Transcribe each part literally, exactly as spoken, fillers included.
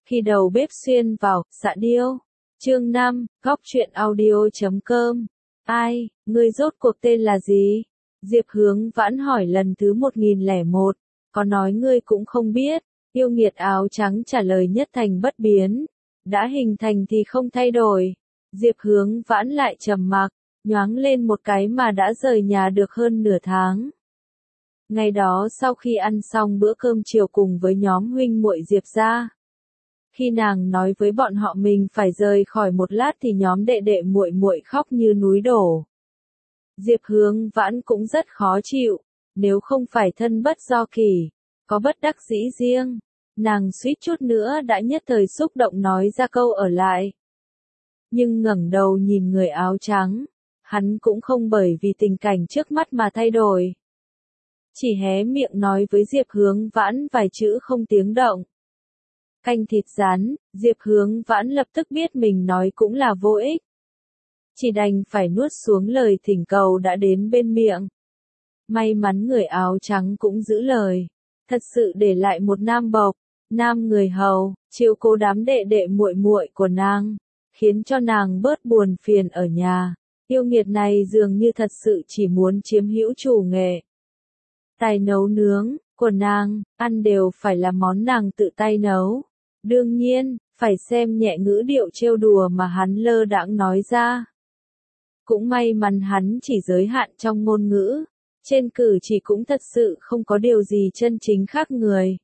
Khi đầu bếp xuyên vào, xạ điêu. Chương năm, góc truyện audio chấm com. Ai, ngươi rốt cuộc tên là gì? Diệp Hướng Vãn hỏi lần thứ một nghìn lẻ một. Có nói ngươi cũng không biết. Yêu nghiệt áo trắng trả lời nhất thành bất biến. Đã hình thành thì không thay đổi. Diệp Hướng Vãn lại trầm mặc, nhoáng lên một cái mà đã rời nhà được hơn nửa tháng. Ngày đó sau khi ăn xong bữa cơm chiều cùng với nhóm huynh muội Diệp gia, khi nàng nói với bọn họ mình phải rời khỏi một lát thì nhóm đệ đệ muội muội khóc như núi đổ. Diệp Hướng Vãn cũng rất khó chịu, nếu không phải thân bất do kỳ, có bất đắc dĩ riêng, nàng suýt chút nữa đã nhất thời xúc động nói ra câu ở lại. Nhưng ngẩng đầu nhìn người áo trắng, hắn cũng không bởi vì tình cảnh trước mắt mà thay đổi. Chỉ hé miệng nói với Diệp Hướng Vãn vài chữ không tiếng động. Canh thịt rán, Diệp Hướng Vãn lập tức biết mình nói cũng là vô ích. Chỉ đành phải nuốt xuống lời thỉnh cầu đã đến bên miệng. May mắn người áo trắng cũng giữ lời. Thật sự để lại một nam bộc, nam người hầu, chiếu cố đám đệ đệ muội muội của nàng, khiến cho nàng bớt buồn phiền ở nhà. Yêu nghiệt này dường như thật sự chỉ muốn chiếm hữu chủ nghệ. Tài nấu nướng của nàng, ăn đều phải là món nàng tự tay nấu. Đương nhiên, phải xem nhẹ ngữ điệu trêu đùa mà hắn lơ đãng nói ra. Cũng may mắn hắn chỉ giới hạn trong ngôn ngữ, trên cử chỉ cũng thật sự không có điều gì chân chính khác người.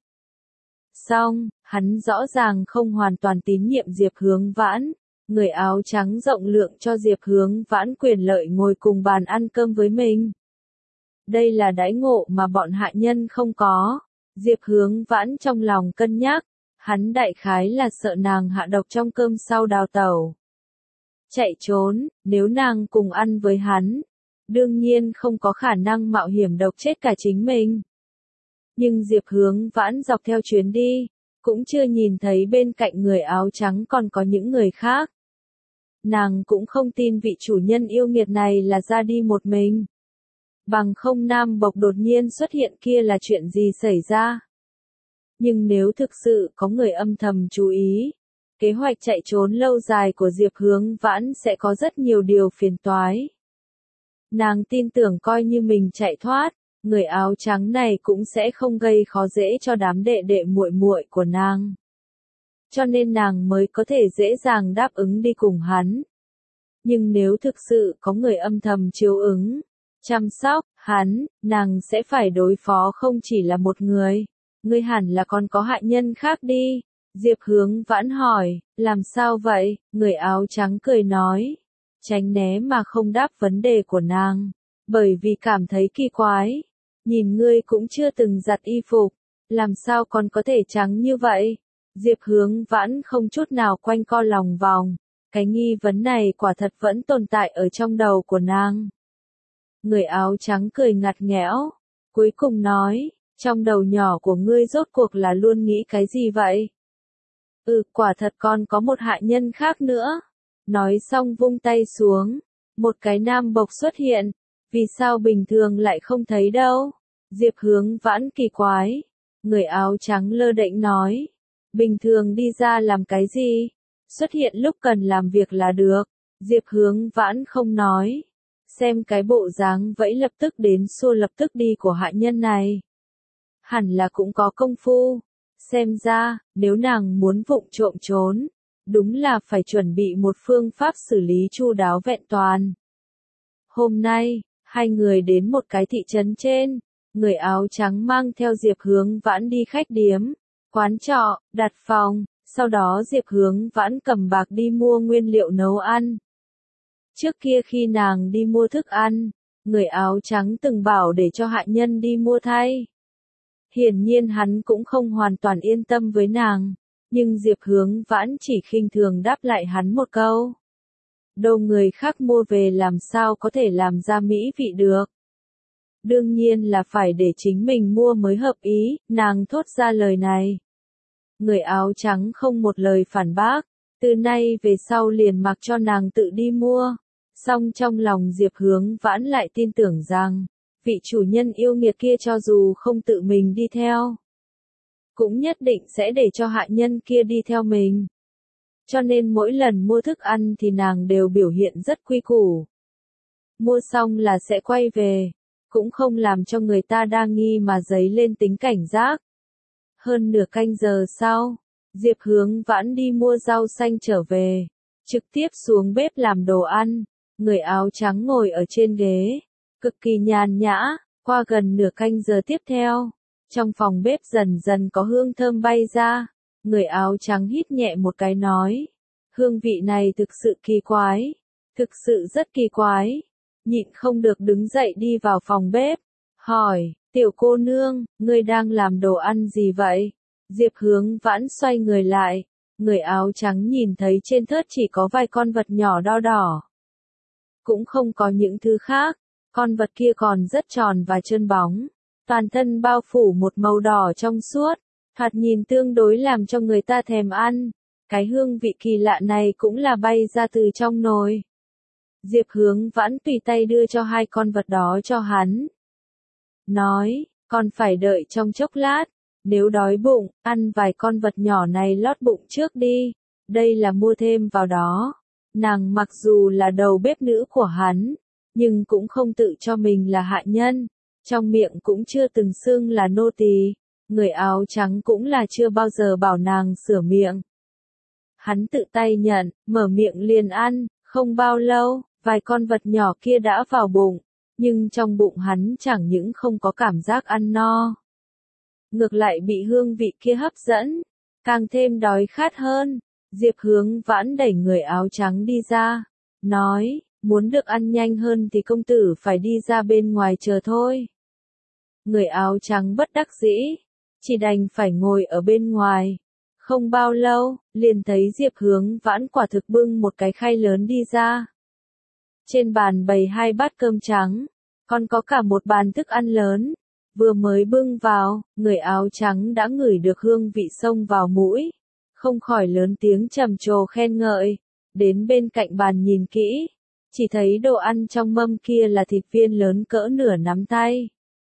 Song, hắn rõ ràng không hoàn toàn tín nhiệm Diệp Hướng Vãn, người áo trắng rộng lượng cho Diệp Hướng Vãn quyền lợi ngồi cùng bàn ăn cơm với mình. Đây là đãi ngộ mà bọn hạ nhân không có. Diệp Hướng Vãn trong lòng cân nhắc, hắn đại khái là sợ nàng hạ độc trong cơm sau đào tẩu. Chạy trốn, nếu nàng cùng ăn với hắn, đương nhiên không có khả năng mạo hiểm độc chết cả chính mình. Nhưng Diệp Hướng Vãn dọc theo chuyến đi, cũng chưa nhìn thấy bên cạnh người áo trắng còn có những người khác. Nàng cũng không tin vị chủ nhân yêu nghiệt này là ra đi một mình. Bằng không nam bộc đột nhiên xuất hiện kia là chuyện gì xảy ra. Nhưng nếu thực sự có người âm thầm chú ý, kế hoạch chạy trốn lâu dài của Diệp Hướng Vãn sẽ có rất nhiều điều phiền toái. Nàng tin tưởng coi như mình chạy thoát, người áo trắng này cũng sẽ không gây khó dễ cho đám đệ đệ muội muội của nàng. Cho nên nàng mới có thể dễ dàng đáp ứng đi cùng hắn. Nhưng nếu thực sự có người âm thầm chiếu ứng, chăm sóc, hắn, nàng sẽ phải đối phó không chỉ là một người. Ngươi hẳn là còn có hạ nhân khác đi. Diệp Hướng Vãn hỏi, làm sao vậy? Người áo trắng cười nói, tránh né mà không đáp vấn đề của nàng, bởi vì cảm thấy kỳ quái. Nhìn ngươi cũng chưa từng giặt y phục, làm sao còn có thể trắng như vậy? Diệp Hướng Vãn không chút nào quanh co lòng vòng, cái nghi vấn này quả thật vẫn tồn tại ở trong đầu của nàng. Người áo trắng cười ngặt nghẽo, cuối cùng nói, trong đầu nhỏ của ngươi rốt cuộc là luôn nghĩ cái gì vậy? Ừ, quả thật còn có một hạ nhân khác nữa. Nói xong vung tay xuống, một cái nam bộc xuất hiện, vì sao bình thường lại không thấy đâu? Diệp Hướng Vãn kỳ quái, người áo trắng lơ đễnh nói, bình thường đi ra làm cái gì? Xuất hiện lúc cần làm việc là được. Diệp Hướng Vãn không nói, xem cái bộ dáng vẫy lập tức đến xua lập tức đi của hạ nhân này. Hẳn là cũng có công phu. Xem ra, nếu nàng muốn vụng trộm trốn, đúng là phải chuẩn bị một phương pháp xử lý chu đáo vẹn toàn. Hôm nay, hai người đến một cái thị trấn trên, người áo trắng mang theo Diệp Hướng Vãn đi khách điếm, quán trọ, đặt phòng, sau đó Diệp Hướng Vãn cầm bạc đi mua nguyên liệu nấu ăn. Trước kia khi nàng đi mua thức ăn, người áo trắng từng bảo để cho hạ nhân đi mua thay. Hiển nhiên hắn cũng không hoàn toàn yên tâm với nàng, nhưng Diệp Hướng Vãn chỉ khinh thường đáp lại hắn một câu. Đâu người khác mua về làm sao có thể làm ra mỹ vị được. Đương nhiên là phải để chính mình mua mới hợp ý, nàng thốt ra lời này. Người áo trắng không một lời phản bác, từ nay về sau liền mặc cho nàng tự đi mua. Song trong lòng Diệp Hướng Vãn lại tin tưởng rằng, vị chủ nhân yêu nghiệt kia cho dù không tự mình đi theo, cũng nhất định sẽ để cho hạ nhân kia đi theo mình. Cho nên mỗi lần mua thức ăn thì nàng đều biểu hiện rất quy củ. Mua xong là sẽ quay về, cũng không làm cho người ta đa nghi mà dấy lên tính cảnh giác. Hơn nửa canh giờ sau, Diệp Hướng Vãn đi mua rau xanh trở về, trực tiếp xuống bếp làm đồ ăn, người áo trắng ngồi ở trên ghế, cực kỳ nhàn nhã. Qua gần nửa canh giờ tiếp theo, trong phòng bếp dần dần có hương thơm bay ra, người áo trắng hít nhẹ một cái nói, hương vị này thực sự kỳ quái, thực sự rất kỳ quái, nhịn không được đứng dậy đi vào phòng bếp, hỏi, tiểu cô nương, ngươi đang làm đồ ăn gì vậy? Diệp Hướng Vãn xoay người lại, người áo trắng nhìn thấy trên thớt chỉ có vài con vật nhỏ đo đỏ. Cũng không có những thứ khác, con vật kia còn rất tròn và trơn bóng, toàn thân bao phủ một màu đỏ trong suốt, thoạt nhìn tương đối làm cho người ta thèm ăn. Cái hương vị kỳ lạ này cũng là bay ra từ trong nồi. Diệp Hướng Vãn tùy tay đưa cho hai con vật đó cho hắn. Nói, còn phải đợi trong chốc lát, nếu đói bụng, ăn vài con vật nhỏ này lót bụng trước đi, đây là mua thêm vào đó. Nàng mặc dù là đầu bếp nữ của hắn, nhưng cũng không tự cho mình là hạ nhân, trong miệng cũng chưa từng xưng là nô tỳ, người áo trắng cũng là chưa bao giờ bảo nàng sửa miệng. Hắn tự tay nhận, mở miệng liền ăn, không bao lâu, vài con vật nhỏ kia đã vào bụng, nhưng trong bụng hắn chẳng những không có cảm giác ăn no. Ngược lại bị hương vị kia hấp dẫn, càng thêm đói khát hơn. Diệp Hướng Vãn đẩy người áo trắng đi ra, nói, muốn được ăn nhanh hơn thì công tử phải đi ra bên ngoài chờ thôi. Người áo trắng bất đắc dĩ, chỉ đành phải ngồi ở bên ngoài. Không bao lâu, liền thấy Diệp Hướng Vãn quả thực bưng một cái khay lớn đi ra. Trên bàn bày hai bát cơm trắng, còn có cả một bàn thức ăn lớn. Vừa mới bưng vào, người áo trắng đã ngửi được hương vị xông vào mũi, không khỏi lớn tiếng trầm trồ khen ngợi. Đến bên cạnh bàn nhìn kỹ, chỉ thấy đồ ăn trong mâm kia là thịt viên lớn cỡ nửa nắm tay.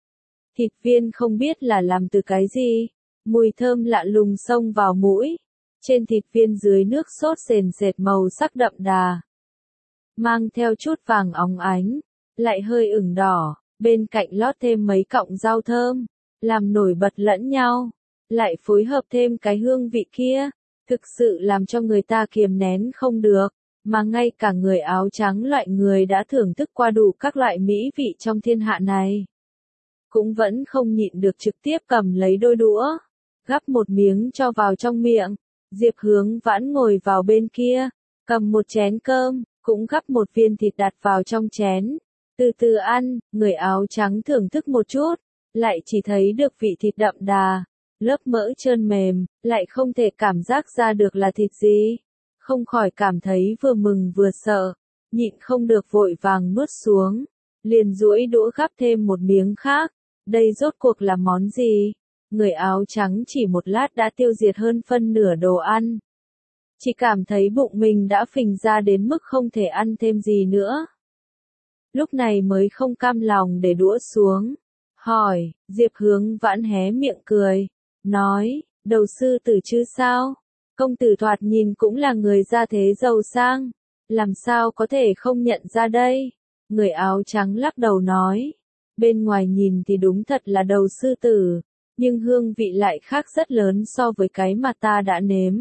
Thịt viên không biết là làm từ cái gì, mùi thơm lạ lùng xông vào mũi. Trên thịt viên dưới nước sốt sền sệt màu sắc đậm đà, mang theo chút vàng óng ánh, lại hơi ửng đỏ, bên cạnh lót thêm mấy cọng rau thơm, làm nổi bật lẫn nhau, lại phối hợp thêm cái hương vị kia, thực sự làm cho người ta kiềm nén không được, mà ngay cả người áo trắng loại người đã thưởng thức qua đủ các loại mỹ vị trong thiên hạ này, cũng vẫn không nhịn được trực tiếp cầm lấy đôi đũa, gắp một miếng cho vào trong miệng. Diệp Hướng Vãn ngồi vào bên kia, cầm một chén cơm, cũng gắp một viên thịt đặt vào trong chén, từ từ ăn. Người áo trắng thưởng thức một chút, lại chỉ thấy được vị thịt đậm đà, lớp mỡ trơn mềm, lại không thể cảm giác ra được là thịt gì, không khỏi cảm thấy vừa mừng vừa sợ, nhịn không được vội vàng nuốt xuống, liền duỗi đũa gắp thêm một miếng khác. Đây rốt cuộc là món gì? Người áo trắng chỉ một lát đã tiêu diệt hơn phân nửa đồ ăn. Chỉ cảm thấy bụng mình đã phình ra đến mức không thể ăn thêm gì nữa. Lúc này mới không cam lòng để đũa xuống. Hỏi, Diệp Hướng Vãn hé miệng cười, nói, đầu sư tử chứ sao? Công tử thoạt nhìn cũng là người gia thế giàu sang, làm sao có thể không nhận ra đây? Người áo trắng lắc đầu nói, bên ngoài nhìn thì đúng thật là đầu sư tử, nhưng hương vị lại khác rất lớn so với cái mà ta đã nếm.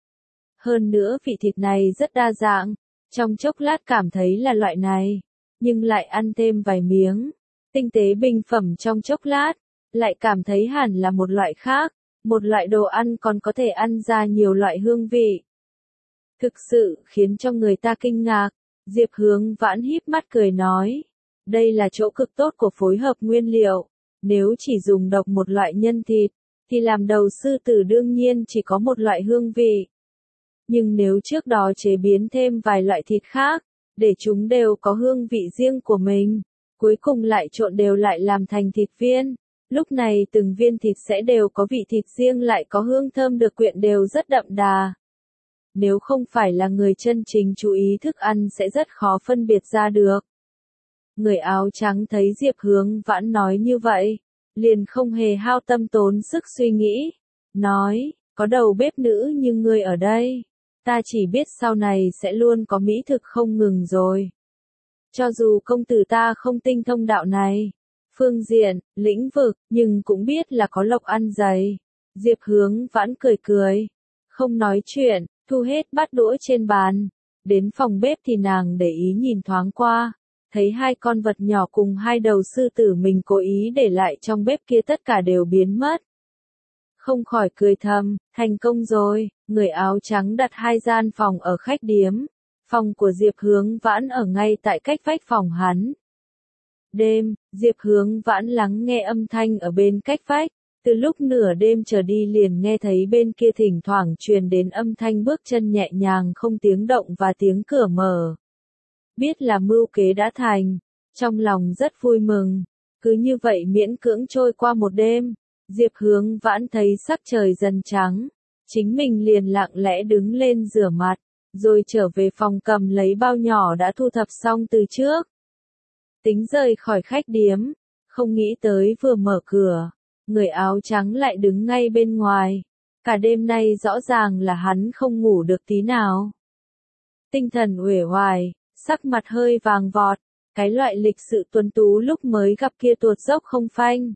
Hơn nữa vị thịt này rất đa dạng, trong chốc lát cảm thấy là loại này, nhưng lại ăn thêm vài miếng, tinh tế bình phẩm trong chốc lát, lại cảm thấy hẳn là một loại khác, một loại đồ ăn còn có thể ăn ra nhiều loại hương vị. Thực sự khiến cho người ta kinh ngạc. Diệp Hướng Vãn híp mắt cười nói, đây là chỗ cực tốt của phối hợp nguyên liệu, nếu chỉ dùng độc một loại nhân thịt, thì làm đầu sư tử đương nhiên chỉ có một loại hương vị. Nhưng nếu trước đó chế biến thêm vài loại thịt khác, để chúng đều có hương vị riêng của mình, cuối cùng lại trộn đều lại làm thành thịt viên, lúc này từng viên thịt sẽ đều có vị thịt riêng lại có hương thơm được quyện đều rất đậm đà. Nếu không phải là người chân chính chú ý thức ăn sẽ rất khó phân biệt ra được. Người áo trắng thấy Diệp Hướng Vãn nói như vậy, liền không hề hao tâm tốn sức suy nghĩ, nói, có đầu bếp nữ như ngươi ở đây, ta chỉ biết sau này sẽ luôn có mỹ thực không ngừng rồi. Cho dù công tử ta không tinh thông đạo này, phương diện, lĩnh vực, nhưng cũng biết là có lộc ăn dày. Diệp Hướng Vãn cười cười, không nói chuyện, thu hết bát đũa trên bàn. Đến phòng bếp thì nàng để ý nhìn thoáng qua, thấy hai con vật nhỏ cùng hai đầu sư tử mình cố ý để lại trong bếp kia tất cả đều biến mất. Không khỏi cười thầm, thành công rồi, người áo trắng đặt hai gian phòng ở khách điếm. Phòng của Diệp Hướng Vãn ở ngay tại cách vách phòng hắn. Đêm, Diệp Hướng Vãn lắng nghe âm thanh ở bên cách vách. Từ lúc nửa đêm trở đi liền nghe thấy bên kia thỉnh thoảng truyền đến âm thanh bước chân nhẹ nhàng không tiếng động và tiếng cửa mở. Biết là mưu kế đã thành, trong lòng rất vui mừng. Cứ như vậy miễn cưỡng trôi qua một đêm, Diệp Hướng Vãn thấy sắc trời dần trắng. Chính mình liền lặng lẽ đứng lên rửa mặt, rồi trở về phòng cầm lấy bao nhỏ đã thu thập xong từ trước. Tính rời khỏi khách điếm, không nghĩ tới vừa mở cửa. Người áo trắng lại đứng ngay bên ngoài. Cả đêm nay rõ ràng là hắn không ngủ được tí nào. Tinh thần uể oải, sắc mặt hơi vàng vọt, cái loại lịch sự tuấn tú lúc mới gặp kia tuột dốc không phanh.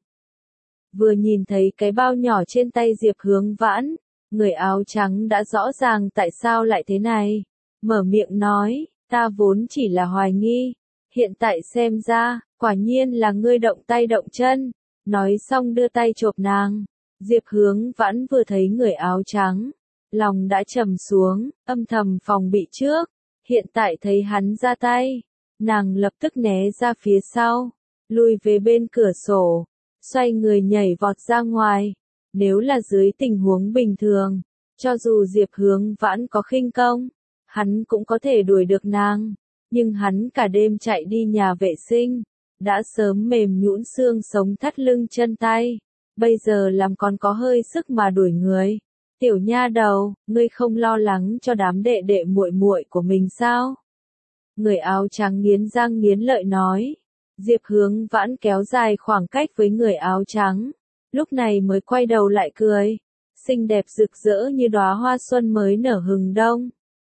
Vừa nhìn thấy cái bao nhỏ trên tay Diệp Hướng Vãn, người áo trắng đã rõ ràng tại sao lại thế này. Mở miệng nói, ta vốn chỉ là hoài nghi, hiện tại xem ra, quả nhiên là ngươi động tay động chân. Nói xong đưa tay chộp nàng. Diệp Hướng Vãn vừa thấy người áo trắng, lòng đã trầm xuống, âm thầm phòng bị trước. Hiện tại thấy hắn ra tay, nàng lập tức né ra phía sau, lùi về bên cửa sổ, xoay người nhảy vọt ra ngoài. Nếu là dưới tình huống bình thường, cho dù Diệp Hướng Vãn có khinh công, hắn cũng có thể đuổi được nàng. Nhưng hắn cả đêm chạy đi nhà vệ sinh, đã sớm mềm nhũn xương sống thắt lưng chân tay, bây giờ làm còn có hơi sức mà đuổi người. Tiểu nha đầu, ngươi không lo lắng cho đám đệ đệ muội muội của mình sao? Người áo trắng nghiến răng nghiến lợi nói. Diệp Hướng Vãn kéo dài khoảng cách với người áo trắng, lúc này mới quay đầu lại cười, xinh đẹp rực rỡ như đóa hoa xuân mới nở hừng đông.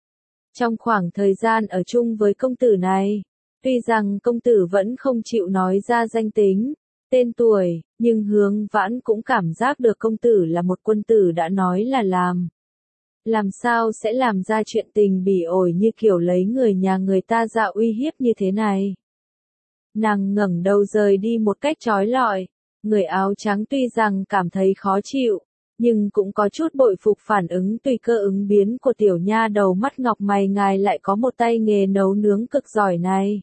Trong khoảng thời gian ở chung với công tử này, tuy rằng công tử vẫn không chịu nói ra danh tính, tên tuổi, nhưng Hướng Vãn cũng cảm giác được công tử là một quân tử đã nói là làm. Làm sao sẽ làm ra chuyện tình bỉ ổi như kiểu lấy người nhà người ta ra uy hiếp như thế này. Nàng ngẩng đầu rời đi một cách trói lọi, người áo trắng tuy rằng cảm thấy khó chịu, nhưng cũng có chút bội phục phản ứng tùy cơ ứng biến của tiểu nha đầu mắt ngọc mày ngài lại có một tay nghề nấu nướng cực giỏi này.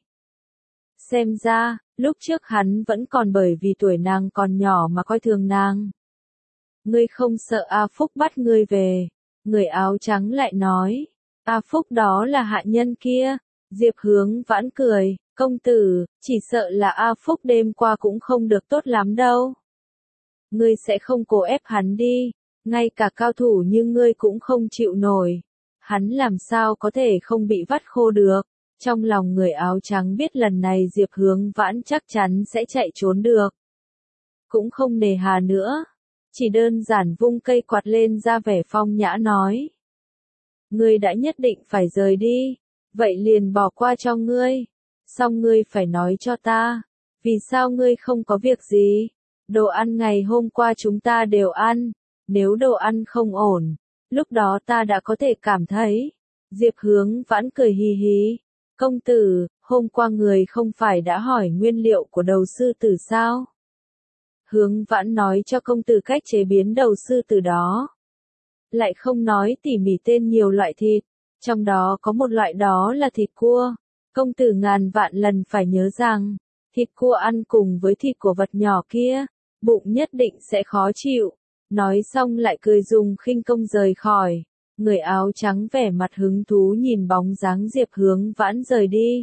Xem ra, lúc trước hắn vẫn còn bởi vì tuổi nàng còn nhỏ mà coi thường nàng. Ngươi không sợ A Phúc bắt ngươi về, người áo trắng lại nói. A Phúc đó là hạ nhân kia. Diệp Hướng Vãn cười, công tử, chỉ sợ là A Phúc đêm qua cũng không được tốt lắm đâu. Ngươi sẽ không cố ép hắn đi, ngay cả cao thủ như ngươi cũng không chịu nổi. Hắn làm sao có thể không bị vắt khô được. Trong lòng người áo trắng biết lần này Diệp Hướng Vãn chắc chắn sẽ chạy trốn được. Cũng không nề hà nữa, chỉ đơn giản vung cây quạt lên ra vẻ phong nhã nói. Ngươi đã nhất định phải rời đi, vậy liền bỏ qua cho ngươi. Xong ngươi phải nói cho ta, vì sao ngươi không có việc gì? Đồ ăn ngày hôm qua chúng ta đều ăn, nếu đồ ăn không ổn, lúc đó ta đã có thể cảm thấy. Diệp Hướng Vãn cười hì hì. Công tử, hôm qua người không phải đã hỏi nguyên liệu của đầu sư tử sao? Hướng Vãn nói cho công tử cách chế biến đầu sư tử đó. Lại không nói tỉ mỉ tên nhiều loại thịt, trong đó có một loại đó là thịt cua. Công tử ngàn vạn lần phải nhớ rằng, thịt cua ăn cùng với thịt của vật nhỏ kia, bụng nhất định sẽ khó chịu. Nói xong lại cười dùng khinh công rời khỏi. Người áo trắng vẻ mặt hứng thú nhìn bóng dáng Diệp Hướng Vãn rời đi.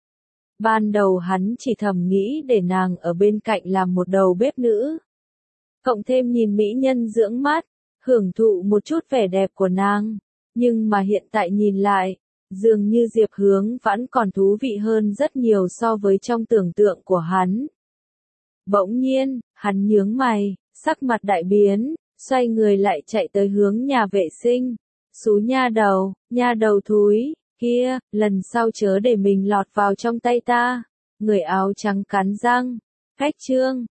Ban đầu hắn chỉ thầm nghĩ để nàng ở bên cạnh làm một đầu bếp nữ. Cộng thêm nhìn mỹ nhân dưỡng mắt, hưởng thụ một chút vẻ đẹp của nàng. Nhưng mà hiện tại nhìn lại, dường như Diệp Hướng Vãn còn thú vị hơn rất nhiều so với trong tưởng tượng của hắn. Bỗng nhiên, hắn nhướng mày, sắc mặt đại biến, xoay người lại chạy tới hướng nhà vệ sinh. Xú nha đầu, nha đầu thúi, kia, lần sau chớ để mình lọt vào trong tay ta. Người áo trắng cắn răng. Khách trương,